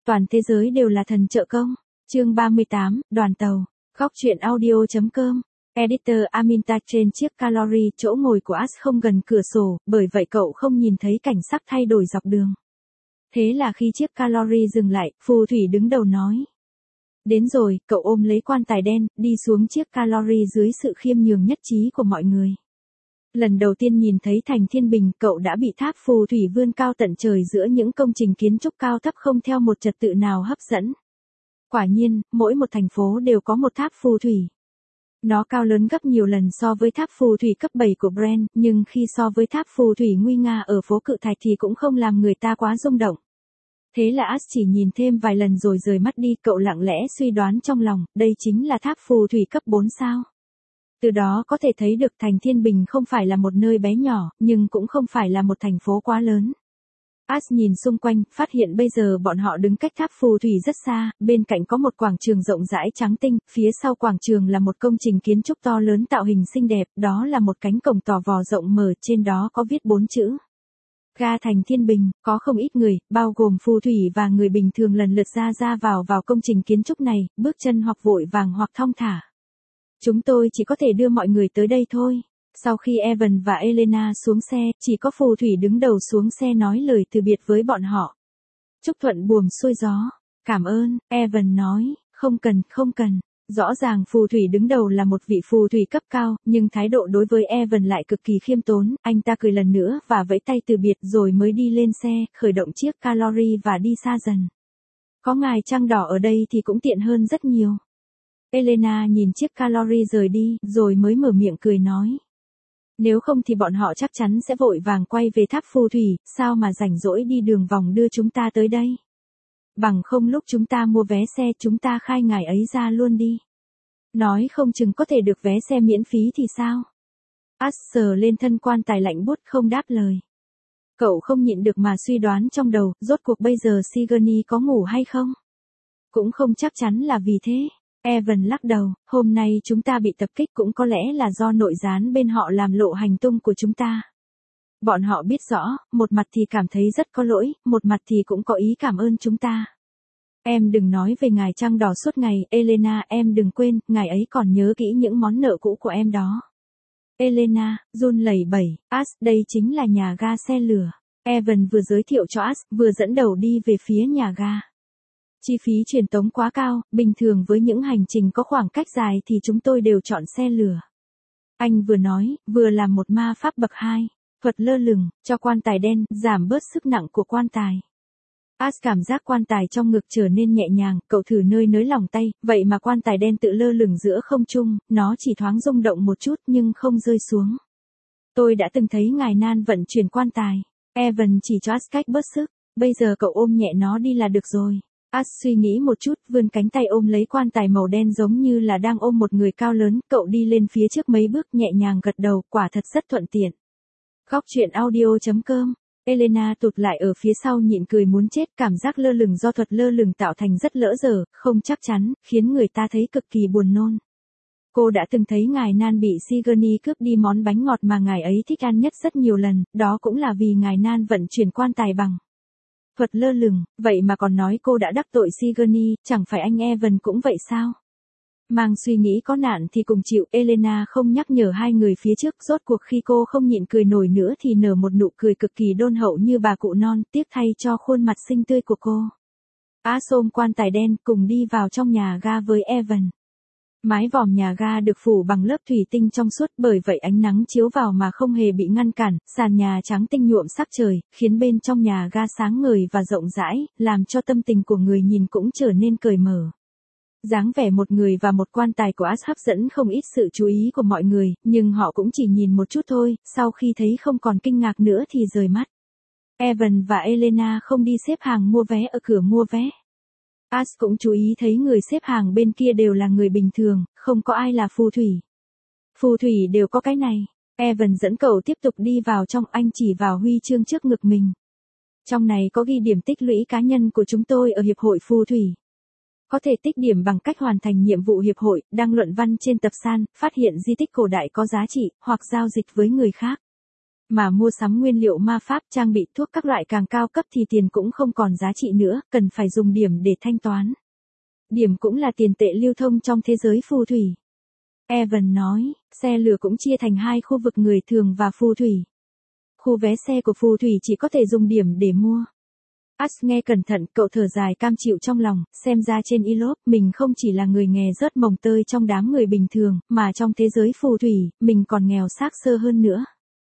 toàn thế giới đều là thần trợ công. Chương 38, đoàn tàu. Góc truyện audio.com. Editor Aminta. Trên chiếc Calori, chỗ ngồi của Ash không gần cửa sổ, bởi vậy cậu không nhìn thấy cảnh sắc thay đổi dọc đường. Thế là khi chiếc Calori dừng lại, phù thủy đứng đầu nói. Đến rồi, cậu ôm lấy quan tài đen, đi xuống chiếc Calori dưới sự khiêm nhường nhất trí của mọi người. Lần đầu tiên nhìn thấy thành Thiên Bình, cậu đã bị tháp phù thủy vươn cao tận trời giữa những công trình kiến trúc cao thấp không theo một trật tự nào hấp dẫn. Quả nhiên, mỗi một thành phố đều có một tháp phù thủy. Nó cao lớn gấp nhiều lần so với tháp phù thủy cấp 7 của Brent, nhưng khi so với tháp phù thủy nguy nga ở phố Cự Thạch thì cũng không làm người ta quá rung động. Thế là Ash chỉ nhìn thêm vài lần rồi rời mắt đi, cậu lặng lẽ suy đoán trong lòng, đây chính là tháp phù thủy cấp 4 sao. Từ đó có thể thấy được thành Thiên Bình không phải là một nơi bé nhỏ, nhưng cũng không phải là một thành phố quá lớn. Ash nhìn xung quanh, phát hiện bây giờ bọn họ đứng cách tháp phù thủy rất xa, bên cạnh có một quảng trường rộng rãi trắng tinh, phía sau quảng trường là một công trình kiến trúc to lớn tạo hình xinh đẹp, đó là một cánh cổng tò vò rộng mở, trên đó có viết 4 chữ. Ga thành Thiên Bình. Có không ít người, bao gồm phù thủy và người bình thường lần lượt ra vào công trình kiến trúc này, bước chân hoặc vội vàng hoặc thong thả. Chúng tôi chỉ có thể đưa mọi người tới đây thôi. Sau khi Evan và Elena xuống xe, chỉ có phù thủy đứng đầu xuống xe nói lời từ biệt với bọn họ. Chúc thuận buồm xuôi gió. Cảm ơn, Evan nói, không cần. Rõ ràng phù thủy đứng đầu là một vị phù thủy cấp cao, nhưng thái độ đối với Evan lại cực kỳ khiêm tốn, anh ta cười lần nữa và vẫy tay từ biệt rồi mới đi lên xe, khởi động chiếc Calori và đi xa dần. Có ngài trăng đỏ ở đây thì cũng tiện hơn rất nhiều. Elena nhìn chiếc Calori rời đi, rồi mới mở miệng cười nói. Nếu không thì bọn họ chắc chắn sẽ vội vàng quay về tháp phù thủy, sao mà rảnh rỗi đi đường vòng đưa chúng ta tới đây. Bằng không lúc chúng ta mua vé xe chúng ta khai ngài ấy ra luôn đi. Nói không chừng có thể được vé xe miễn phí thì sao? Ash sờ lên thân quan tài lạnh buốt không đáp lời. Cậu không nhịn được mà suy đoán trong đầu, rốt cuộc bây giờ Sigourney có ngủ hay không? Cũng không chắc chắn là vì thế. Evan lắc đầu, hôm nay chúng ta bị tập kích cũng có lẽ là do nội gián bên họ làm lộ hành tung của chúng ta. Bọn họ biết rõ, một mặt thì cảm thấy rất có lỗi, một mặt thì cũng có ý cảm ơn chúng ta. Em đừng nói về ngài trăng đỏ suốt ngày, Elena, em đừng quên, ngài ấy còn nhớ kỹ những món nợ cũ của em đó. Elena, run lẩy bẩy, Ash, đây chính là nhà ga xe lửa. Evan vừa giới thiệu cho Ash, vừa dẫn đầu đi về phía nhà ga. Chi phí truyền tống quá cao, bình thường với những hành trình có khoảng cách dài thì chúng tôi đều chọn xe lửa. Anh vừa nói, vừa làm một ma pháp bậc 2, thuật lơ lửng, cho quan tài đen, giảm bớt sức nặng của quan tài. Ash cảm giác quan tài trong ngực trở nên nhẹ nhàng, cậu thử nới lỏng tay, vậy mà quan tài đen tự lơ lửng giữa không trung, nó chỉ thoáng rung động một chút nhưng không rơi xuống. Tôi đã từng thấy ngài Nan vận chuyển quan tài. Evan chỉ cho Ash cách bớt sức, bây giờ cậu ôm nhẹ nó đi là được rồi. Ash suy nghĩ một chút, vươn cánh tay ôm lấy quan tài màu đen giống như là đang ôm một người cao lớn, cậu đi lên phía trước mấy bước nhẹ nhàng gật đầu, quả thật rất thuận tiện. Góc truyện audio.com. Elena tụt lại ở phía sau nhịn cười muốn chết, cảm giác lơ lửng do thuật lơ lửng tạo thành rất lỡ dở, không chắc chắn, khiến người ta thấy cực kỳ buồn nôn. Cô đã từng thấy ngài Nan bị Sigourney cướp đi món bánh ngọt mà ngài ấy thích ăn nhất rất nhiều lần, đó cũng là vì ngài Nan vận chuyển quan tài bằng thuật lơ lửng, vậy mà còn nói cô đã đắc tội Sigourney, chẳng phải anh Evan cũng vậy sao? Mang suy nghĩ có nạn thì cùng chịu, Elena không nhắc nhở hai người phía trước, rốt cuộc khi cô không nhịn cười nổi nữa thì nở một nụ cười cực kỳ đôn hậu như bà cụ non, tiếc thay cho khuôn mặt xinh tươi của cô. Ash ôm quan tài đen cùng đi vào trong nhà ga với Evan. Mái vòm nhà ga được phủ bằng lớp thủy tinh trong suốt, bởi vậy ánh nắng chiếu vào mà không hề bị ngăn cản, sàn nhà trắng tinh nhuộm sắc trời, khiến bên trong nhà ga sáng ngời và rộng rãi, làm cho tâm tình của người nhìn cũng trở nên cởi mở. Dáng vẻ một người và một quan tài của Ash hấp dẫn không ít sự chú ý của mọi người, nhưng họ cũng chỉ nhìn một chút thôi, sau khi thấy không còn kinh ngạc nữa thì rời mắt. Evan và Elena không đi xếp hàng mua vé ở cửa mua vé. Ash cũng chú ý thấy người xếp hàng bên kia đều là người bình thường, không có ai là phù thủy. Phù thủy đều có cái này. Evan dẫn cậu tiếp tục đi vào trong, anh chỉ vào huy chương trước ngực mình. Trong này có ghi điểm tích lũy cá nhân của chúng tôi ở Hiệp hội Phù thủy. Có thể tích điểm bằng cách hoàn thành nhiệm vụ hiệp hội, đăng luận văn trên tập san, phát hiện di tích cổ đại có giá trị, hoặc giao dịch với người khác. Mà mua sắm nguyên liệu ma pháp, trang bị thuốc các loại càng cao cấp thì tiền cũng không còn giá trị nữa, cần phải dùng điểm để thanh toán. Điểm cũng là tiền tệ lưu thông trong thế giới phù thủy. Evan nói, xe lửa cũng chia thành hai khu vực người thường và phù thủy. Khu vé xe của phù thủy chỉ có thể dùng điểm để mua. As nghe cẩn thận, cậu thở dài cam chịu trong lòng, xem ra trên Elop, mình không chỉ là người nghèo rớt mồng tơi trong đám người bình thường, mà trong thế giới phù thủy, mình còn nghèo xác xơ hơn nữa.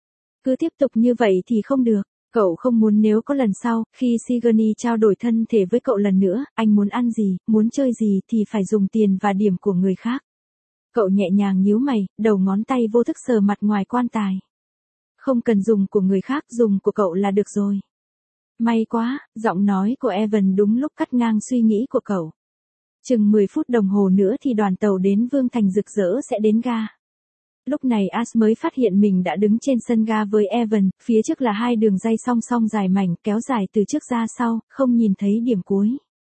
Cứ tiếp tục như vậy thì không được. Cậu không muốn nếu có lần sau, khi Sigourney trao đổi thân thể với cậu lần nữa, anh muốn ăn gì, muốn chơi gì thì phải dùng tiền và điểm của người khác. Cậu nhẹ nhàng nhíu mày, đầu ngón tay vô thức sờ mặt ngoài quan tài. Không cần dùng của người khác, dùng của cậu là được rồi. May quá, giọng nói của Evan đúng lúc cắt ngang suy nghĩ của cậu. Chừng 10 phút đồng hồ nữa thì đoàn tàu đến Vương Thành rực rỡ sẽ đến ga. Lúc này As mới phát hiện mình đã đứng trên sân ga với Evan, phía trước là hai đường ray song song dài mảnh, kéo dài từ trước ra sau, không nhìn thấy điểm cuối.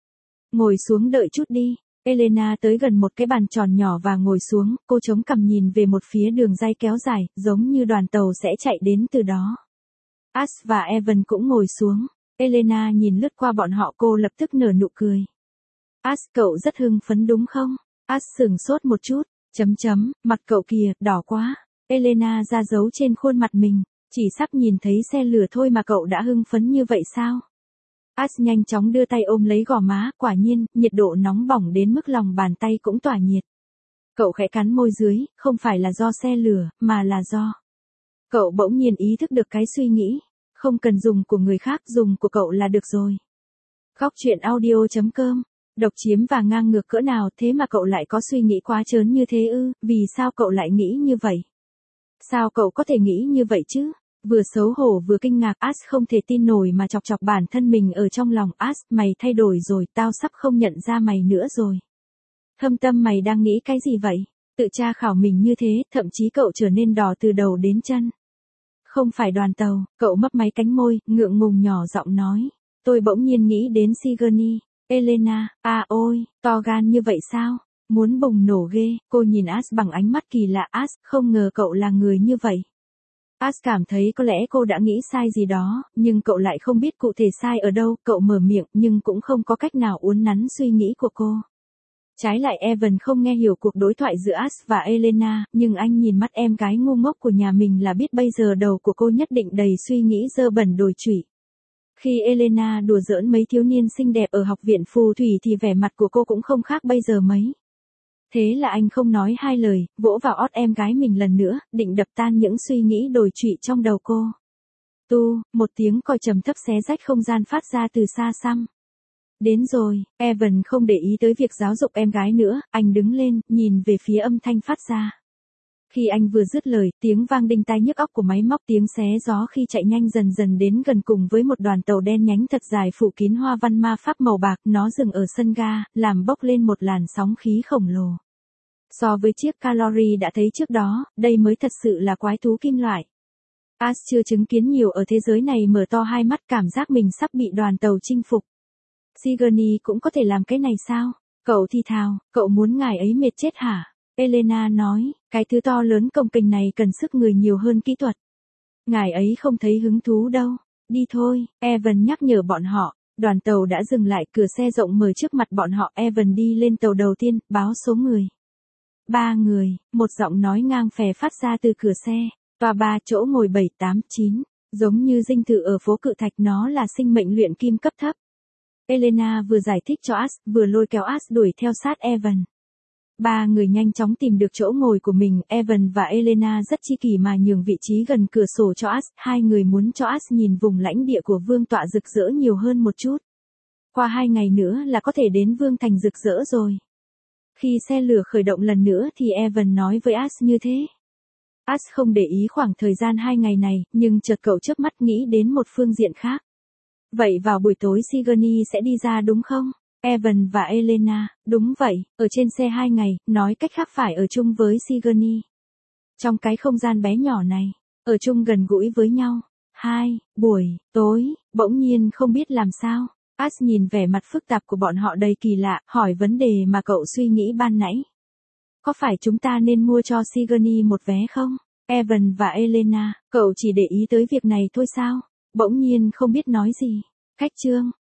Ngồi xuống đợi chút đi. Elena tới gần một cái bàn tròn nhỏ và ngồi xuống, cô chống cằm nhìn về một phía đường ray kéo dài, giống như đoàn tàu sẽ chạy đến từ đó. As và Evan cũng ngồi xuống. Elena nhìn lướt qua bọn họ, cô lập tức nở nụ cười. As, cậu rất hưng phấn đúng không? As sửng sốt một chút, mặt cậu kìa, đỏ quá. Elena ra dấu trên khuôn mặt mình, chỉ sắp nhìn thấy xe lửa thôi mà cậu đã hưng phấn như vậy sao? As nhanh chóng đưa tay ôm lấy gò má, quả nhiên, nhiệt độ nóng bỏng đến mức lòng bàn tay cũng tỏa nhiệt. Cậu khẽ cắn môi dưới, không phải là do xe lửa, mà là do. Cậu bỗng nhiên ý thức được cái suy nghĩ, không cần dùng của người khác, dùng của cậu là được rồi. Góc truyện audio.com, độc chiếm và ngang ngược cỡ nào thế mà cậu lại có suy nghĩ quá trớn như thế ư, vì sao cậu lại nghĩ như vậy? Sao cậu có thể nghĩ như vậy chứ? Vừa xấu hổ vừa kinh ngạc, As không thể tin nổi mà chọc chọc bản thân mình ở trong lòng. As, mày thay đổi rồi, tao sắp không nhận ra mày nữa rồi. Thâm tâm mày đang nghĩ cái gì vậy? Tự tra khảo mình như thế, thậm chí cậu trở nên đỏ từ đầu đến chân. Không phải đoàn tàu, cậu mấp máy cánh môi, ngượng ngùng nhỏ giọng nói. Tôi bỗng nhiên nghĩ đến Sigourney. Elena, à ôi, to gan như vậy sao? Muốn bùng nổ ghê, cô nhìn As bằng ánh mắt kỳ lạ. As, không ngờ cậu là người như vậy. As cảm thấy có lẽ cô đã nghĩ sai gì đó, nhưng cậu lại không biết cụ thể sai ở đâu. Cậu mở miệng nhưng cũng không có cách nào uốn nắn suy nghĩ của cô. Trái lại Evan không nghe hiểu cuộc đối thoại giữa As và Elena, nhưng anh nhìn mắt em gái ngu ngốc của nhà mình là biết bây giờ đầu của cô nhất định đầy suy nghĩ dơ bẩn đồi trụy. Khi Elena đùa giỡn mấy thiếu niên xinh đẹp ở học viện phù thủy thì vẻ mặt của cô cũng không khác bây giờ mấy. Thế là anh không nói hai lời, vỗ vào ót em gái mình lần nữa, định đập tan những suy nghĩ đồi trụy trong đầu cô. Một tiếng còi trầm thấp xé rách không gian phát ra từ xa xăm. Đến rồi, Evan không để ý tới việc giáo dục em gái nữa, anh đứng lên, nhìn về phía âm thanh phát ra. Khi anh vừa dứt lời, tiếng vang đinh tai nhức óc của máy móc, tiếng xé gió khi chạy nhanh dần dần đến gần cùng với một đoàn tàu đen nhánh thật dài phủ kín hoa văn ma pháp màu bạc, nó dừng ở sân ga, làm bốc lên một làn sóng khí khổng lồ. So với chiếc Calori đã thấy trước đó, đây mới thật sự là quái thú kim loại. As chưa chứng kiến nhiều ở thế giới này, mở to hai mắt, cảm giác mình sắp bị đoàn tàu chinh phục. Sigourney cũng có thể làm cái này sao? Cậu thì thào, cậu muốn ngài ấy mệt chết hả? Elena nói, cái thứ to lớn công kềnh này cần sức người nhiều hơn kỹ thuật. Ngài ấy không thấy hứng thú đâu. Đi thôi, Evan nhắc nhở bọn họ. Đoàn tàu đã dừng lại, cửa xe rộng mở trước mặt bọn họ. Evan đi lên tàu đầu tiên, báo số người. 3 người, một giọng nói ngang phè phát ra từ cửa xe. Toa 3, chỗ ngồi 7, 8, 9. Giống như dinh thự ở phố Cự Thạch, nó là sinh mệnh luyện kim cấp thấp. Elena vừa giải thích cho As, vừa lôi kéo As đuổi theo sát Evan. 3 người nhanh chóng tìm được chỗ ngồi của mình. Evan và Elena rất chi kỷ mà nhường vị trí gần cửa sổ cho As. Hai người muốn cho As nhìn vùng lãnh địa của vương tọa rực rỡ nhiều hơn một chút. Qua 2 ngày nữa là có thể đến Vương Thành rực rỡ rồi. Khi xe lửa khởi động lần nữa thì Evan nói với As như thế. As không để ý khoảng thời gian 2 ngày này, nhưng chợt cậu chớp mắt nghĩ đến một phương diện khác. Vậy vào buổi tối Sigourney sẽ đi ra đúng không? Evan và Elena, đúng vậy, ở trên xe 2 ngày, nói cách khác phải ở chung với Sigourney. Trong cái không gian bé nhỏ này, ở chung gần gũi với nhau. 2 buổi tối, bỗng nhiên không biết làm sao. As nhìn vẻ mặt phức tạp của bọn họ đầy kỳ lạ, hỏi vấn đề mà cậu suy nghĩ ban nãy. Có phải chúng ta nên mua cho Sigourney một vé không? Evan và Elena, cậu chỉ để ý tới việc này thôi sao? Bỗng nhiên không biết nói gì. Khách trương,